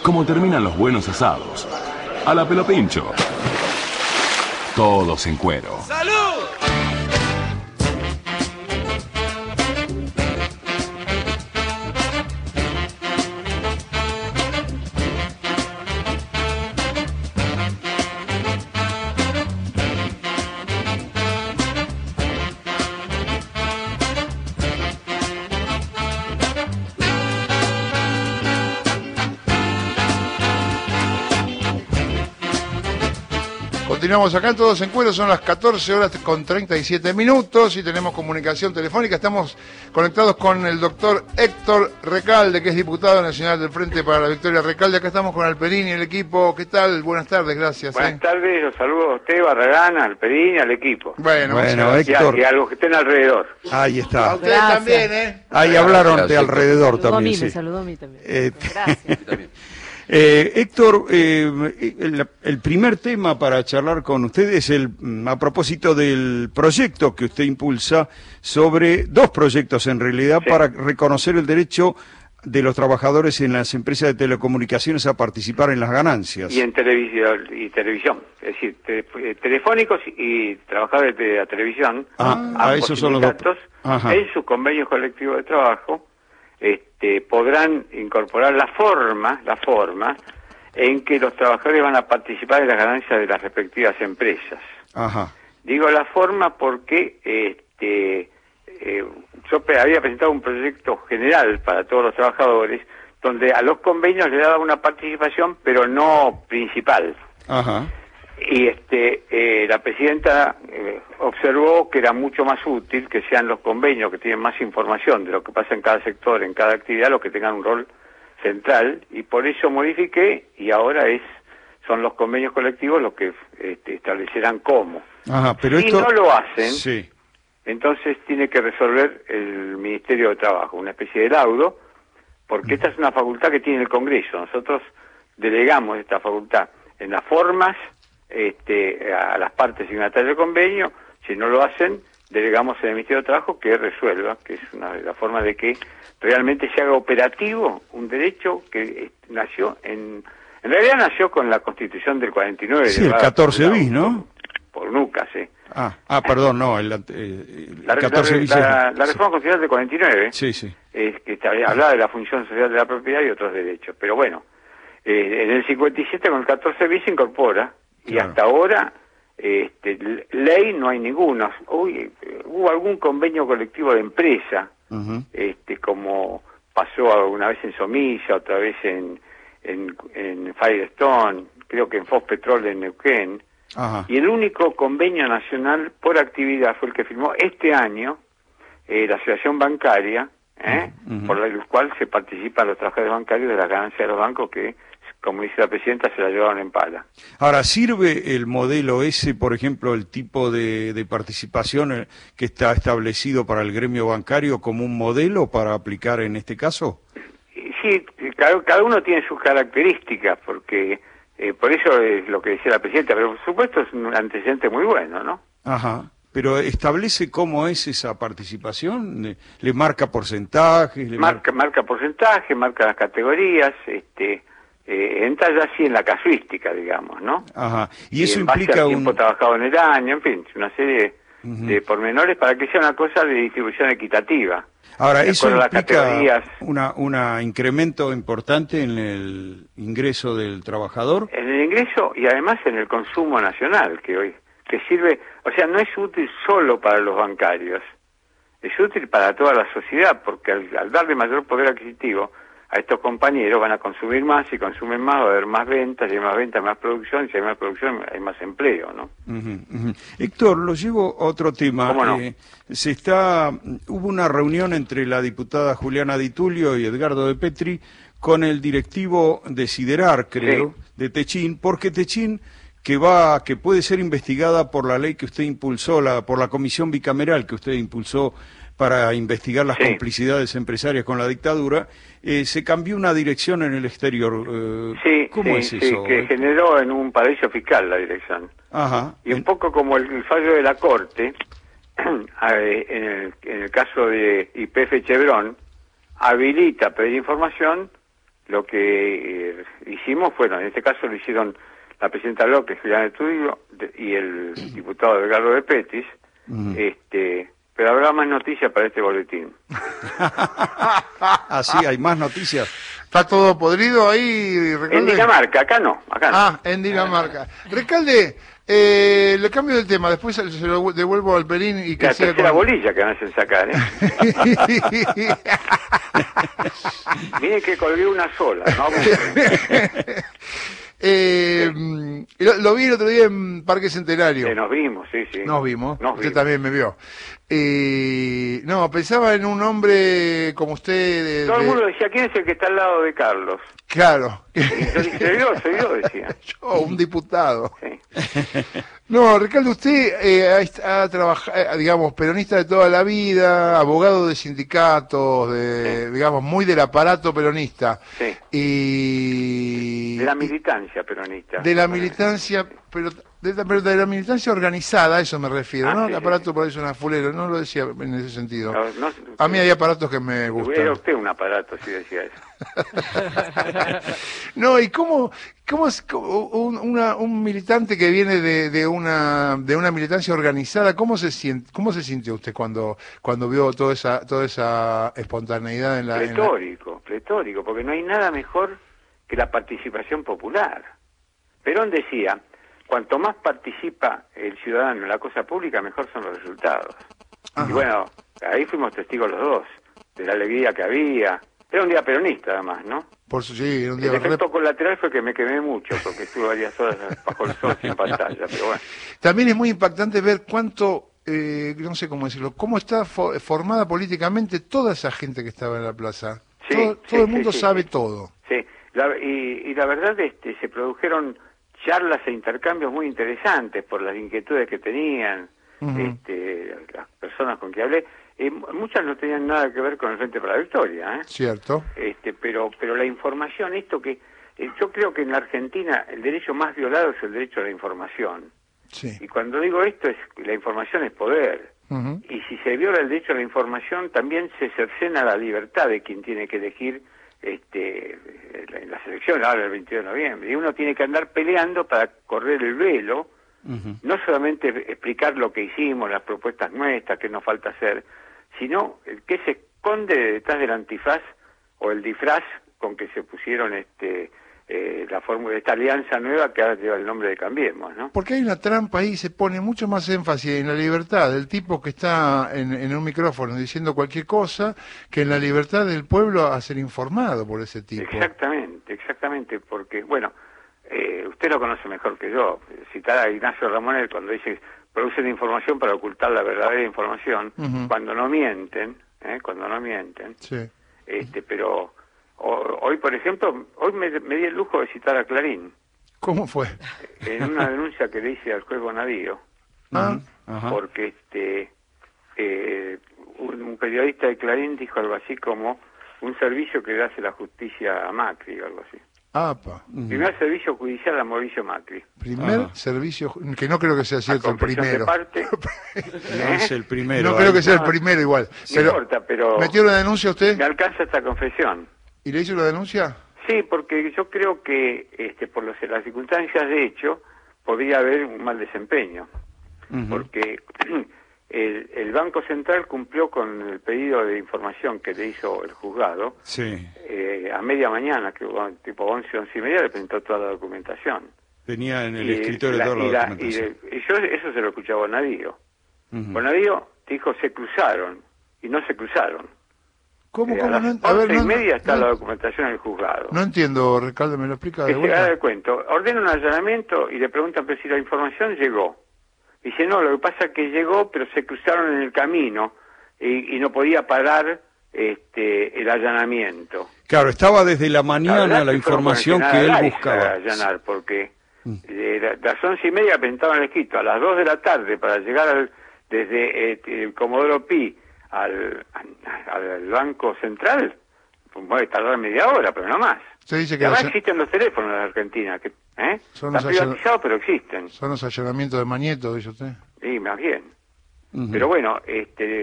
como terminan los buenos asados. A la pelo pincho. Todos en cuero. ¡Salud! Continuamos acá, Todos en Cuero, son las 14 horas con 37 minutos y tenemos comunicación telefónica. Estamos conectados con el doctor Héctor Recalde, que es diputado nacional del Frente para la Victoria Recalde. Acá estamos con Alperín y el equipo. ¿Qué tal? Buenas tardes, gracias. Buenas tardes, los saludo a usted, Barragán, a Alperín y al equipo. Bueno, Héctor. Y a los que estén alrededor. Ahí está. A ustedes también, ¿eh? Ahí hablaron de alrededor también. Me saludó a mí también. Gracias. Héctor, el primer tema para charlar con usted es a propósito del proyecto que usted impulsa sobre dos proyectos en realidad, sí, para reconocer el derecho de los trabajadores en las empresas de telecomunicaciones a participar en las ganancias. Y en televisión, es decir, telefónicos y trabajadores de la televisión, esos son los dos. En sus convenios colectivos de trabajo, podrán incorporar la forma en que los trabajadores van a participar en las ganancias de las respectivas empresas. Ajá. Digo la forma porque yo había presentado un proyecto general para todos los trabajadores donde a los convenios le daba una participación pero no principal. Ajá. Y la presidenta observó que era mucho más útil que sean los convenios que tienen más información de lo que pasa en cada sector, en cada actividad, los que tengan un rol central, y por eso modifiqué, y ahora son los convenios colectivos los que establecerán cómo. Ajá, pero si no lo hacen, sí, entonces tiene que resolver el Ministerio de Trabajo, una especie de laudo, porque esta es una facultad que tiene el Congreso. Nosotros delegamos esta facultad en las formas a las partes signatarias del convenio. Si no lo hacen, delegamos en el Ministerio de Trabajo que resuelva, que es la forma de que realmente se haga operativo un derecho que nació en realidad nació con la Constitución del 49. Sí, el 14 bis, ¿no? Por Nucas, perdón, no, el 14 bis. La reforma constitucional del 49, sí, sí, que hablaba de la función social de la propiedad y otros derechos. Pero bueno, en el 57 con el 14 bis se incorpora. Y claro, hasta ahora, ley no hay ninguna. Hubo algún convenio colectivo de empresa, como pasó alguna vez en Somisa, otra vez en Firestone, creo que en Fospetrol en Neuquén. Ajá. Y el único convenio nacional por actividad fue el que firmó este año la Asociación Bancaria, por el cual se participan los trabajadores bancarios de las ganancias de los bancos que, como dice la presidenta, se la llevaron en pala. Ahora, ¿sirve el modelo ese, por ejemplo, el tipo de participación que está establecido para el gremio bancario como un modelo para aplicar en este caso? Sí, cada uno tiene sus características, porque por eso es lo que decía la presidenta, pero por supuesto es un antecedente muy bueno, ¿no? Ajá. Pero establece cómo es esa participación, le marca porcentajes, marca porcentaje, marca las categorías, entra ya así en la casuística, digamos, ¿no? Ajá. Y eso en base implica al tiempo trabajado en el año, en fin, una serie de pormenores para que sea una cosa de distribución equitativa. Ahora, eso implica un incremento importante en el ingreso del trabajador. En el ingreso y además en el consumo nacional, que sirve, o sea, no es útil solo para los bancarios, es útil para toda la sociedad, porque al darle mayor poder adquisitivo a estos compañeros van a consumir más, y consumen más, va a haber más ventas, y hay más ventas, más producción, y si hay más producción hay más empleo, ¿no? Héctor, lo llevo a otro tema. ¿Cómo no? Hubo una reunión entre la diputada Juliana Di Tulio y Edgardo de Petri con el directivo de Siderar, creo, sí, de Techín, porque Techín que puede ser investigada por la ley que usted impulsó, por la comisión bicameral que usted impulsó para investigar las complicidades empresarias con la dictadura, se cambió una dirección en el exterior. ¿Cómo es eso? Sí, que generó en un paraíso fiscal la dirección. Ajá. Y un poco como el fallo de la Corte, en el caso de YPF Chevron, habilita pedir información lo que hicimos fue, en este caso lo hicieron la presidenta López, Juliana Estudio, y el diputado Edgardo de Pettis, pero habrá más noticias para este boletín. Ah, sí, hay más noticias. ¿Está todo podrido ahí, Recalde? En Dinamarca, acá no. Ah, en Dinamarca. Recalde, le cambio del tema, después se lo devuelvo al Perín y que la siga tercera con... bolilla que me hacen sacar, Miren que colgué una sola, ¿no? Lo vi el otro día en Parque Centenario. Nos vimos, sí. Nos vimos. Usted también me vio. No, pensaba en un hombre como usted. Todo el mundo decía, ¿quién es el que está al lado de Carlos? Claro. Y yo dije, soy yo, decía. Yo, un diputado. Sí. No, Ricardo, usted ha trabajado, digamos, peronista de toda la vida, abogado de sindicatos, Sí. digamos, muy del aparato peronista. Sí. Y... De la militancia peronista. De la militancia, pero de la militancia organizada, a eso me refiero, ¿no? Sí, El aparato por ahí suena fulero, no lo decía en ese sentido. No, A mí hay aparatos que me gustan. Era usted un aparato, si decía eso. No, ¿y cómo es un militante que viene de una militancia organizada? ¿Cómo se sintió usted cuando vio toda esa espontaneidad en la... Pletórico, porque no hay nada mejor que la participación popular. Perón decía, cuanto más participa el ciudadano en la cosa pública, mejor son los resultados. Ajá. Y bueno, ahí fuimos testigos los dos, de la alegría que había. Era un día peronista, además, ¿no? Sí, era un día... El efecto colateral fue que me quemé mucho, porque estuve varias horas bajo el sol sin pantalla, pero bueno. También es muy impactante ver cuánto, no sé cómo decirlo, cómo está formada políticamente toda esa gente que estaba en la plaza. Sí, todo el mundo sabe todo. Sí, y la verdad se produjeron charlas e intercambios muy interesantes por las inquietudes que tenían las personas con que hablé. Muchas no tenían nada que ver con el Frente para la Victoria, Cierto. Pero la información, yo creo que en la Argentina el derecho más violado es el derecho a la información. Sí. Y cuando digo esto, la información es poder. Y si se viola el derecho a la información, también se cercena la libertad de quien tiene que elegir en las elecciones, ahora el 22 de noviembre. Y uno tiene que andar peleando para correr el velo, no solamente explicar lo que hicimos, las propuestas nuestras, qué nos falta hacer, sino qué se esconde detrás del antifaz o el disfraz con que se pusieron la fórmula de esta alianza nueva que ahora lleva el nombre de Cambiemos, ¿no? Porque hay una trampa ahí, se pone mucho más énfasis en la libertad del tipo que está en un micrófono diciendo cualquier cosa que en la libertad del pueblo a ser informado por ese tipo. Exactamente, porque, bueno, usted lo conoce mejor que yo. Citar a Ignacio Ramonel cuando dice producen información para ocultar la verdadera información, cuando no mienten, Sí. Pero hoy, por ejemplo, me di el lujo de citar a Clarín. ¿Cómo fue? En una denuncia que le hice al juez Bonadío, porque un periodista de Clarín dijo algo así como un servicio que le hace la justicia a Macri, o algo así. Apa. Primer servicio judicial a Mauricio Macri. Primer servicio, que no creo que sea cierto el primero. De parte, No es el primero. No creo que sea el primero igual. No importa, pero... ¿Metió una denuncia usted? Me alcanza esta confesión. ¿Y le hizo una denuncia? Sí, porque yo creo que por las circunstancias de hecho podría haber un mal desempeño. Porque el Banco Central cumplió con el pedido de información que le hizo el juzgado. Sí. A media mañana, que tipo 11, 11 y media, le presentó toda la documentación. Tenía en el escritorio toda la documentación. Y yo eso se lo escuché a Bonadío. Bonadío dijo se cruzaron, y no se cruzaron. ¿Cómo? A las 11 y media está la documentación en el juzgado. No entiendo, Ricardo, ¿me lo explica de Que se vuelta? haga de cuento. Ordena un allanamiento y le preguntan pero si la información llegó. Dice, no, lo que pasa es que llegó, pero se cruzaron en el camino y no podía parar el allanamiento. Claro, estaba desde la mañana la información que él buscaba. Allanar, porque las 11 y media presentaban el escrito, a las 2 de la tarde para llegar desde el Comodoro Pi al Banco Central, puede tardar media hora, pero no más. Se dice que además existen los teléfonos en Argentina, que están privatizados, pero existen. Son los allanamientos de Mañeto, dice usted. Sí, más bien. Pero bueno,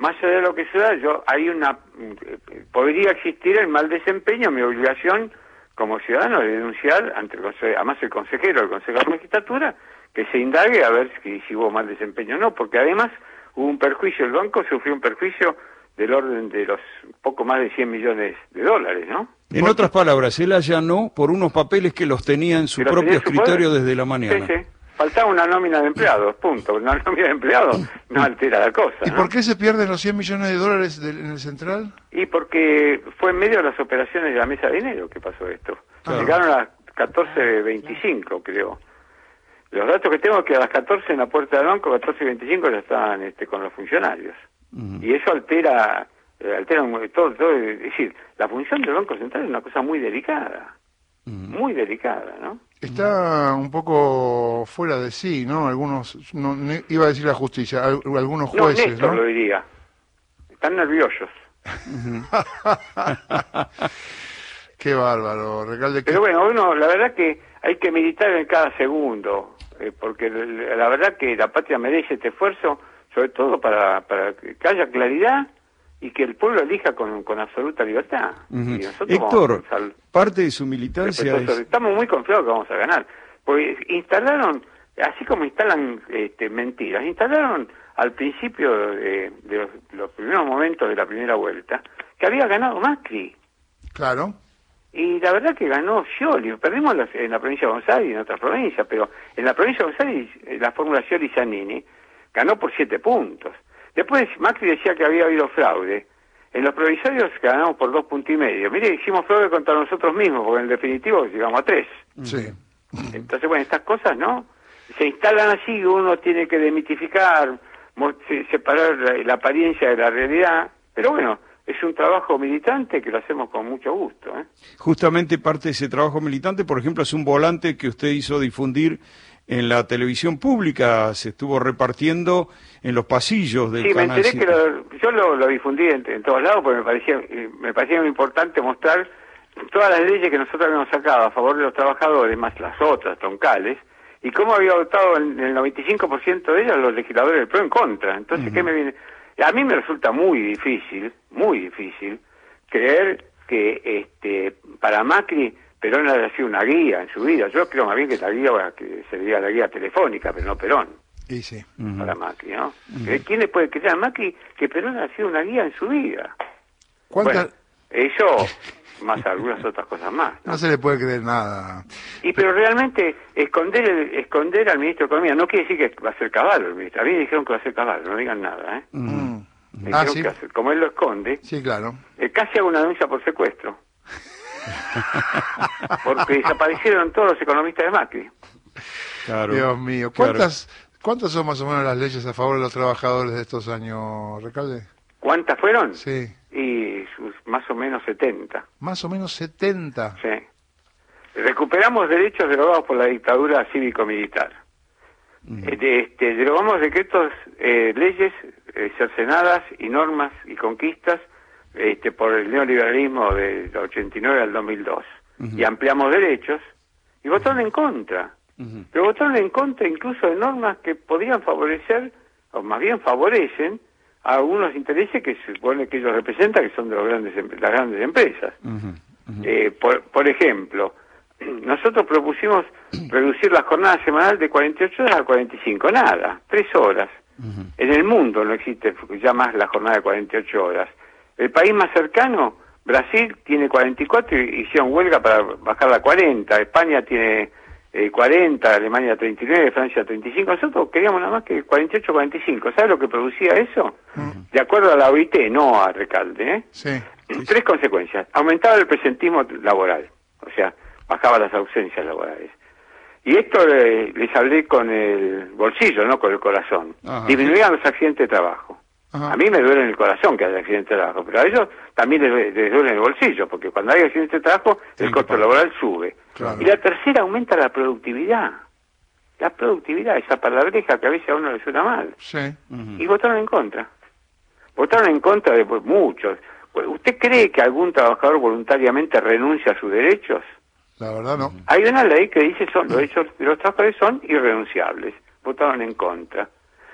más allá de lo que se da, podría existir el mal desempeño, mi obligación como ciudadano de denunciar ante el consejo, además el consejero del Consejo de la Magistratura, que se indague a ver si hubo mal desempeño o no, porque además hubo un perjuicio, el banco sufrió un perjuicio del orden de los poco más de 100 millones de dólares, ¿no? En otras palabras, él allanó por unos papeles que los tenía en su propio escritorio desde la mañana. Sí, sí. Faltaba una nómina de empleados, punto. Una nómina de empleados no altera la cosa. ¿Y por qué se pierden los 100 millones de dólares en el central? Y porque fue en medio de las operaciones de la mesa de dinero que pasó esto. Llegaron a las 14:25, creo. Los datos que tengo es que a las 14 en la puerta del banco, 14:25 ya estaban con los funcionarios. Y eso altera todo. Es decir, la función del Banco Central es una cosa muy delicada. Muy delicada, ¿no? Está un poco fuera de sí, ¿no? Algunos, no iba a decir la justicia, algunos jueces, Néstor, ¿no? lo diría. Están nerviosos. Qué bárbaro, Recalde. Pero bueno, la verdad que hay que meditar en cada segundo, porque la verdad que la patria merece este esfuerzo, sobre todo para que haya claridad y que el pueblo elija con absoluta libertad. Y nosotros Héctor, parte de su militancia estamos muy confiados que vamos a ganar, porque instalaron, así como instalan mentiras, instalaron al principio de los primeros momentos de la primera vuelta que había ganado Macri. Claro. Y la verdad que ganó Scioli. Perdimos en la provincia de González y en otras provincias, pero en la provincia de González la fórmula Scioli-Zanini ganó por 7 puntos. Después Macri decía que había habido fraude. En los provisorios ganamos por 2,5 puntos. Mire, hicimos fraude contra nosotros mismos, porque en definitivo llegamos a 3. Sí. Entonces, bueno, estas cosas, ¿no? Se instalan así, uno tiene que demitificar, separar la apariencia de la realidad, pero bueno, es un trabajo militante que lo hacemos con mucho gusto, ¿eh? Justamente parte de ese trabajo militante, por ejemplo, es un volante que usted hizo difundir en la televisión pública, se estuvo repartiendo en los pasillos del Canal 7. Sí, me enteré que yo lo difundí en todos lados porque me parecía muy importante mostrar todas las leyes que nosotros habíamos sacado a favor de los trabajadores, más las otras troncales, y cómo había votado en el 95% de ellas los legisladores del PRO en contra. Entonces, ¿qué me viene? A mí me resulta muy difícil creer que para Macri Perón haya sido una guía en su vida. Yo creo más bien que la guía sería la guía telefónica, pero no Perón. Y sí. Para Macri, ¿no? ¿Quién le puede creer a Macri que Perón ha sido una guía en su vida? ¿Cuántas? Bueno, eso, más algunas otras cosas más, ¿no? No se le puede creer nada. Pero realmente esconder al ministro de Economía no quiere decir que va a ser Cavallo el ministro. A mí me dijeron que va a ser Cavallo, no digan nada, ¿eh? Me dijeron ¿sí? que va a ser, como él lo esconde, Sí, claro. casi hago una denuncia por secuestro. Porque desaparecieron todos los economistas de Macri. Claro. Dios mío. ¿Cuántas son más o menos las leyes a favor de los trabajadores de estos años, Recalde? ¿Cuántas fueron? Sí. Y más o menos 70. Más o menos 70. Sí. Recuperamos derechos derogados por la dictadura cívico-militar. Derogamos decretos, leyes cercenadas y normas y conquistas por el neoliberalismo del 89 al 2002. Y ampliamos derechos y votaron en contra. Pero votaron en contra incluso de normas que podían favorecer, o más bien favorecen, a algunos intereses que se supone que ellos representan, que son de las grandes empresas. Por ejemplo, nosotros propusimos reducir la jornada semanal de 48 horas a 45, nada, 3 horas. En el mundo no existe ya más la jornada de 48 horas. El país más cercano, Brasil, tiene 44 y hicieron huelga para bajarla a 40. España tiene 40, Alemania 39, Francia 35. Nosotros queríamos nada más que 48, 45. ¿Sabes lo que producía eso? De acuerdo a la OIT, no a Recalde, ¿eh? Sí. 3 consecuencias. Aumentaba el presentismo laboral, o sea, bajaba las ausencias laborales. Y esto les hablé con el bolsillo, no con el corazón. Disminuían los accidentes de trabajo. A mí me duele en el corazón que haya accidentes de trabajo, pero a ellos también les duele en el bolsillo, porque cuando hay accidentes de trabajo, el costo laboral sube. Claro. Y la tercera, aumenta la productividad. La productividad, esa palabreja que a veces a uno le suena mal. Sí. Y votaron en contra. Votaron en contra de muchos. ¿Usted cree que algún trabajador voluntariamente renuncia a sus derechos? La verdad no. Hay una ley que dice los derechos de los trabajadores son irrenunciables. Votaron en contra.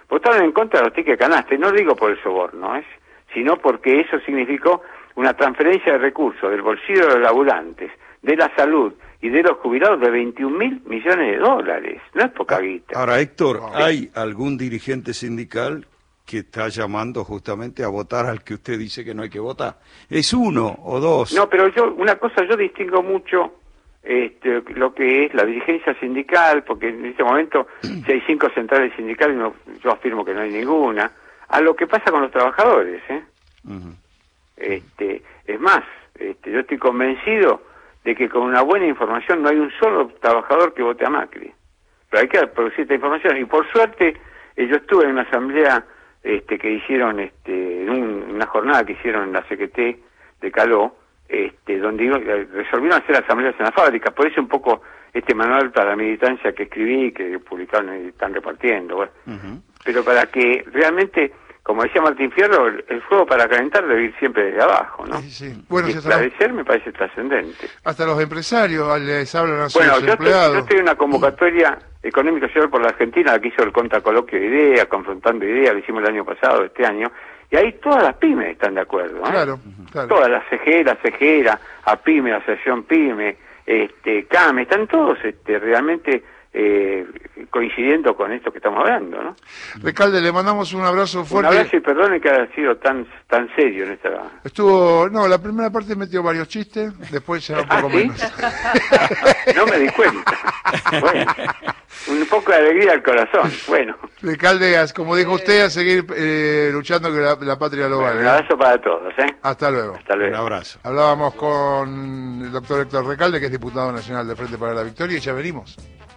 votaron en contra de los tickets canasta, y no digo por el soborno, sino porque eso significó una transferencia de recursos del bolsillo de los laburantes, de la salud y de los jubilados de 21.000 millones de dólares. No es poca guita. Ahora, Héctor, ¿hay algún dirigente sindical que está llamando justamente a votar al que usted dice que no hay que votar? ¿Es uno o dos? No, pero yo distingo mucho lo que es la dirigencia sindical, porque en este momento si hay 5 centrales sindicales, yo afirmo que no hay ninguna, a lo que pasa con los trabajadores, Uh-huh. Es más, yo estoy convencido de que con una buena información no hay un solo trabajador que vote a Macri, pero hay que producir esta información, y por suerte yo estuve en una asamblea que hicieron, en una jornada que hicieron en la CGT de Caló, donde resolvieron hacer asambleas en la fábrica. Por eso un poco este manual para la militancia que escribí, que publicaron y están repartiendo, bueno. Uh-huh. Pero para que realmente, como decía Martín Fierro, el fuego para calentar debe ir siempre desde abajo, ¿no? Sí. Bueno, y esclarecer me parece trascendente. Hasta los empresarios les hablan a sus Bueno, empleados. yo estoy en una convocatoria económica social por la Argentina, la que hizo el contracoloquio de ideas, confrontando ideas, lo hicimos el año pasado, este año, y ahí todas las pymes están de acuerdo, ¿no? Claro. Todas las CGERA, APYME, Asociación PYME, CAME, están todos realmente coincidiendo con esto que estamos hablando, ¿no? Recalde, le mandamos un abrazo fuerte. Un abrazo y perdone que haya sido tan serio en esta... La primera parte metió varios chistes, después ya un poco ¿sí? menos. No me di cuenta. Bueno, un poco de alegría al corazón. Bueno. Recalde, como dijo usted, a seguir luchando que la patria lo valga. Un abrazo para todos, Hasta luego. Hasta luego. Un abrazo. Hablábamos con el doctor Héctor Recalde, que es diputado nacional de Frente para la Victoria, y ya venimos.